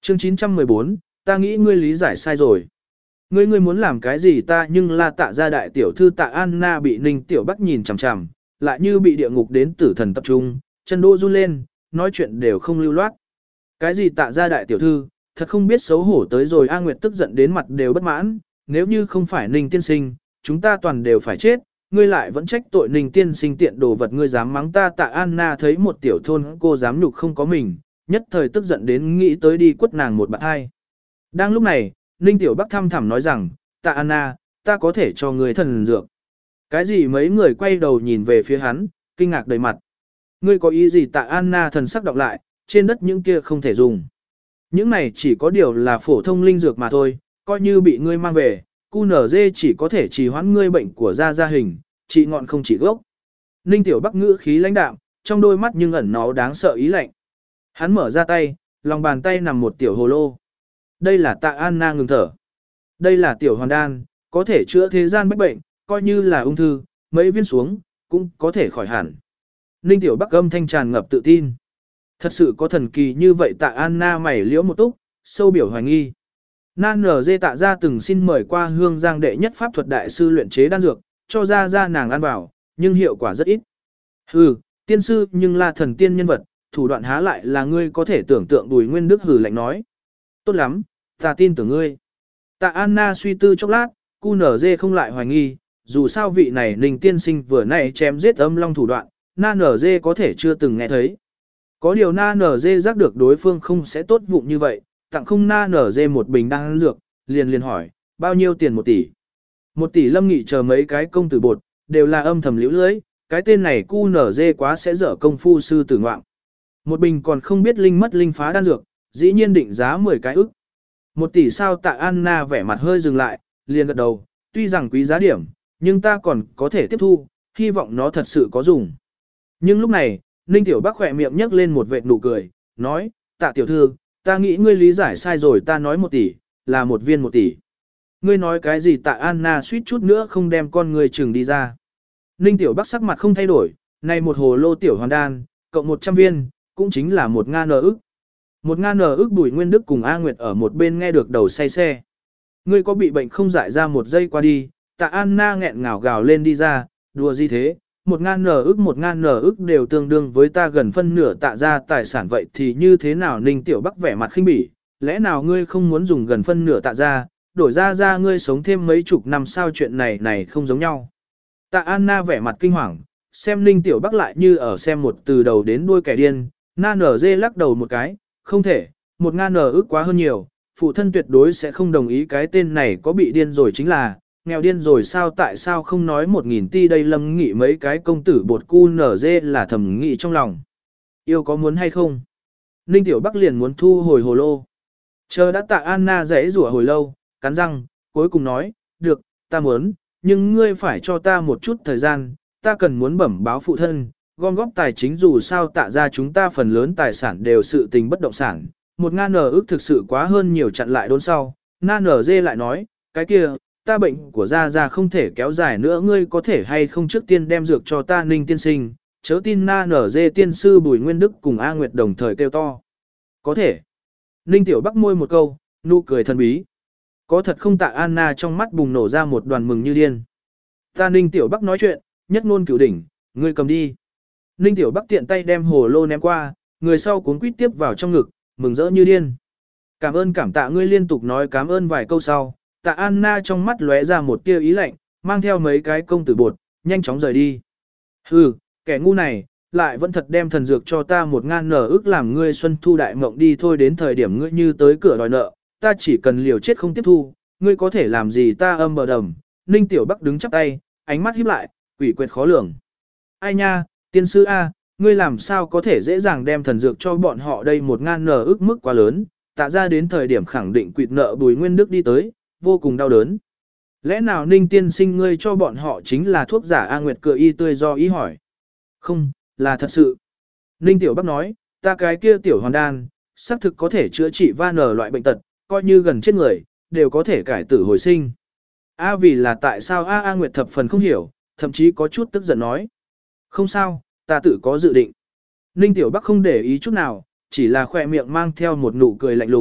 Chương 914, ta nghĩ ngươi lý giải sai rồi. Ngươi muốn làm cái gì ta nhưng là Tạ gia đại tiểu thư Tạ Anna bị Ninh Tiểu Bắc nhìn chằm chằm, lại như bị địa ngục đến tử thần tập trung, chân đô run lên, nói chuyện đều không lưu loát. Cái gì Tạ gia đại tiểu thư, thật không biết xấu hổ tới rồi A Nguyệt tức giận đến mặt đều bất mãn, nếu như không phải Ninh tiên sinh, chúng ta toàn đều phải chết, ngươi lại vẫn trách tội Ninh tiên sinh tiện đồ vật ngươi dám mắng ta Tạ Anna thấy một tiểu thôn cô dám nhục không có mình, nhất thời tức giận đến nghĩ tới đi quất nàng một bạn hai. Đang lúc này, Ninh Tiểu Bắc thăm thẳm nói rằng, Tạ Anna, ta có thể cho ngươi thần dược. Cái gì mấy người quay đầu nhìn về phía hắn, kinh ngạc đầy mặt. Ngươi có ý gì Tạ Anna thần sắc đọc lại, trên đất những kia không thể dùng. Những này chỉ có điều là phổ thông linh dược mà thôi, coi như bị ngươi mang về, QNZ chỉ có thể trì hoãn ngươi bệnh của da hình, trị ngọn không trị gốc. Ninh Tiểu Bắc ngữ khí lãnh đạm, trong đôi mắt nhưng ẩn nó đáng sợ ý lạnh. Hắn mở ra tay, lòng bàn tay nằm một tiểu hồ lô. Đây là Tạ Anna ngừng thở. Đây là tiểu hoàn đan, có thể chữa thế gian bách bệnh, coi như là ung thư, mấy viên xuống, cũng có thể khỏi hẳn. Ninh Tiểu Bắc âm thanh tràn ngập tự tin. Thật sự có thần kỳ như vậy Tạ Anna mày liễu một túc, sâu biểu hoài nghi. Nan nở dê Tạ gia từng xin mời qua Hương Giang đệ nhất pháp thuật đại sư luyện chế đan dược, cho ra nàng ăn vào, nhưng hiệu quả rất ít. Hừ, tiên sư nhưng là thần tiên nhân vật, thủ đoạn há lại là ngươi có thể tưởng tượng Bùi Nguyên Đức hừ lạnh nói. Tốt lắm, ta tin tưởng ngươi. Tạ Anna suy tư chốc lát, QNZ không lại hoài nghi, dù sao vị này Ninh tiên sinh vừa nãy chém giết âm long thủ đoạn, NNZ có thể chưa từng nghe thấy. Có điều NNZ giác được đối phương không sẽ tốt vụng như vậy, tặng không NNZ một bình đan dược, liền hỏi, bao nhiêu tiền 1 tỷ? 1 tỷ Lâm Nghị chờ mấy cái công tử bột, đều là âm thầm liễu lưới, cái tên này QNZ quá sẽ dở công phu sư tử ngoạm. Một bình còn không biết linh mất linh phá đan dược, dĩ nhiên định giá 10 cái ức. 1 tỷ sao Tạ Anna vẻ mặt hơi dừng lại, liền gật đầu, tuy rằng quý giá điểm, nhưng ta còn có thể tiếp thu, hy vọng nó thật sự có dùng. Nhưng lúc này, Ninh Tiểu Bắc khỏe miệng nhấc lên một vệt nụ cười, nói, Tạ tiểu thư, ta nghĩ ngươi lý giải sai rồi ta nói 1 tỷ, là 1 viên 1 tỷ. Ngươi nói cái gì Tạ Anna suýt chút nữa không đem con ngươi chừng đi ra. Ninh Tiểu Bắc sắc mặt không thay đổi, này một hồ lô tiểu hoàn đan, cộng 100 viên, cũng chính là 1.000 ức. 1.000 ức Bùi Nguyên Đức cùng A Nguyệt ở một bên nghe được đầu say xe. Ngươi có bị bệnh không dại ra một giây qua đi, Tạ Anna nghẹn ngào gào lên đi ra, đùa gì thế, 1.000 ức đều tương đương với ta gần phân nửa Tạ ra tài sản vậy thì như thế nào Ninh Tiểu Bắc vẻ mặt khinh bỉ, lẽ nào ngươi không muốn dùng gần phân nửa Tạ ra, đổi ra ngươi sống thêm mấy chục năm sao chuyện này không giống nhau. Tạ Anna vẻ mặt kinh hoàng, xem Ninh Tiểu Bắc lại như ở xem một từ đầu đến đuôi kẻ điên, NNZ lắc đầu một cái, không thể, 1.000 ức quá hơn nhiều, phụ thân tuyệt đối sẽ không đồng ý cái tên này có bị điên rồi chính là, nghèo điên rồi sao tại sao không nói 1.000 ti đây Lâm Nghị mấy cái công tử bột QNZ là thầm nghị trong lòng. Yêu có muốn hay không? Ninh Tiểu Bắc liền muốn thu hồi hồ lô. Chờ đã Tạ Anna rẽ rủa hồi lâu, cắn răng, cuối cùng nói, được, ta muốn, nhưng ngươi phải cho ta một chút thời gian, ta cần muốn bẩm báo phụ thân, gom góp tài chính dù sao Tạ ra chúng ta phần lớn tài sản đều sự tình bất động sản, 1.000 ức thực sự quá hơn nhiều chặn lại đốn sau. NNZ lại nói, cái kia, ta bệnh của Gia không thể kéo dài nữa ngươi có thể hay không trước tiên đem dược cho ta Ninh tiên sinh, chớ tin NNZ tiên sư Bùi Nguyên Đức cùng A Nguyệt đồng thời kêu to. Có thể. Ninh Tiểu Bắc môi một câu, nụ cười thần bí. Có thật không Tạ Anna trong mắt bùng nổ ra một đoàn mừng như điên. Ta Ninh Tiểu Bắc nói chuyện, nhất ngôn cửu đỉnh, ngươi cầm đi. Ninh Tiểu Bắc tiện tay đem hồ lô ném qua, người sau cuốn quýt tiếp vào trong ngực, mừng rỡ như điên. Cảm ơn cảm tạ ngươi liên tục nói cảm ơn vài câu sau, Tạ Anna trong mắt lóe ra một tia ý lạnh, mang theo mấy cái công tử bột, nhanh chóng rời đi. Hừ, kẻ ngu này, lại vẫn thật đem thần dược cho ta 1.000 ức làm ngươi xuân thu đại mộng đi thôi đến thời điểm ngươi như tới cửa đòi nợ, ta chỉ cần liều chết không tiếp thu, ngươi có thể làm gì ta âm bờ đầm. Ninh Tiểu Bắc đứng chắp tay, ánh mắt híp lại, quỷ quyệt khó lường. Ai nha, tiên sư A, ngươi làm sao có thể dễ dàng đem thần dược cho bọn họ đây 1.000 ức mức quá lớn, Tạ ra đến thời điểm khẳng định quỵt nợ Bùi Nguyên Đức đi tới, vô cùng đau đớn. Lẽ nào Ninh tiên sinh ngươi cho bọn họ chính là thuốc giả A Nguyệt cửa y tươi do ý hỏi. Không, là thật sự. Ninh Tiểu Bắc nói, ta cái kia tiểu hoàn đan, xác thực có thể chữa trị van ở loại bệnh tật, coi như gần chết người, đều có thể cải tử hồi sinh. A vì là tại sao A Nguyệt thập phần không hiểu, thậm chí có chút tức giận nói. Không sao, ta tự có dự định. Ninh Tiểu Bắc không để ý chút nào, chỉ là khỏe miệng mang theo một nụ cười lạnh lùng,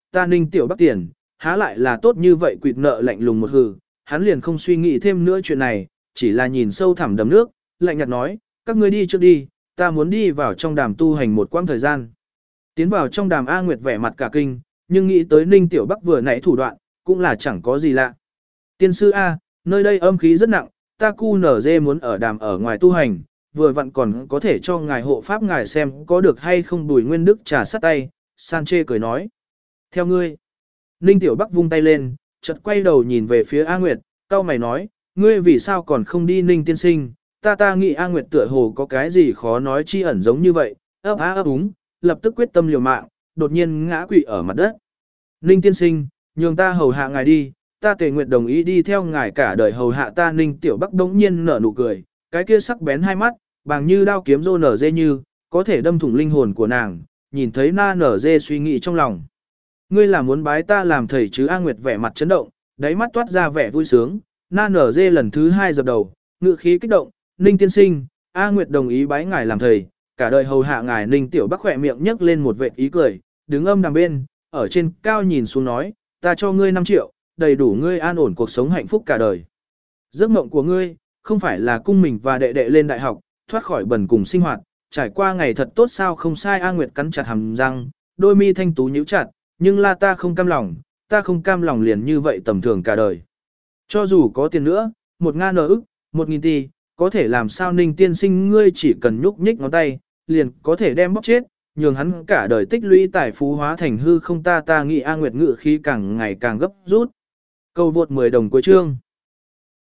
ta Ninh Tiểu Bắc tiền, há lại là tốt như vậy quỵt nợ lạnh lùng một hừ, hắn liền không suy nghĩ thêm nữa chuyện này, chỉ là nhìn sâu thẳm đầm nước, lạnh nhạt nói, các ngươi đi trước đi, ta muốn đi vào trong đàm tu hành một quãng thời gian. Tiến vào trong đàm A Nguyệt vẻ mặt cả kinh, nhưng nghĩ tới Ninh Tiểu Bắc vừa nãy thủ đoạn, cũng là chẳng có gì lạ. Tiên sư A, nơi đây âm khí rất nặng, ta cu nở dê muốn ở đàm ở ngoài tu hành, vừa vặn còn có thể cho ngài hộ pháp ngài xem có được hay không Bùi Nguyên Đức trà sắt tay, San chê cười nói. Theo ngươi, Ninh Tiểu Bắc vung tay lên, chợt quay đầu nhìn về phía A Nguyệt, cau mày nói, ngươi vì sao còn không đi Ninh tiên sinh, ta nghĩ A Nguyệt tựa hồ có cái gì khó nói chi ẩn giống như vậy, ấp á ấp úng, lập tức quyết tâm liều mạng, đột nhiên ngã quỵ ở mặt đất. Ninh tiên sinh, nhường ta hầu hạ ngài đi, ta Tề Nguyệt đồng ý đi theo ngài cả đời hầu hạ ta. Ninh Tiểu Bắc đống nhiên nở nụ cười, cái kia sắc bén hai mắt, bằng như đao kiếm rô nở dê như, có thể đâm thủng linh hồn của nàng, nhìn thấy na nở dê suy nghĩ trong lòng. Ngươi là muốn bái ta làm thầy chứ? A Nguyệt vẻ mặt chấn động, đáy mắt toát ra vẻ vui sướng, na nở dê lần thứ hai dập đầu, ngự khí kích động, Ninh tiên sinh, A Nguyệt đồng ý bái ngài làm thầy, cả đời hầu hạ ngài. Ninh Tiểu Bắc khỏe miệng nhấc lên một vệt ý cười, đứng âm đằng bên, ở trên cao nhìn xuống nói, ta cho ngươi 5 triệu, đầy đủ ngươi an ổn cuộc sống hạnh phúc cả đời. Giấc mộng của ngươi, không phải là cung mình và đệ đệ lên đại học, thoát khỏi bần cùng sinh hoạt, trải qua ngày thật tốt sao? Không sai. A Nguyệt cắn chặt hàm răng, đôi mi thanh tú nhíu chặt, nhưng là ta không cam lòng liền như vậy tầm thường cả đời. Cho dù có tiền nữa, 1.000 ức, 1.000 tỷ, có thể làm sao? Ninh tiên sinh, ngươi chỉ cần nhúc nhích ngón tay, liền có thể đem bóc chết, nhường hắn cả đời tích lũy tài phú hóa thành hư không. Ta nghĩ. A Nguyệt ngự khí càng ngày càng gấp rút. Câu vượt 10 đồng cuối chương.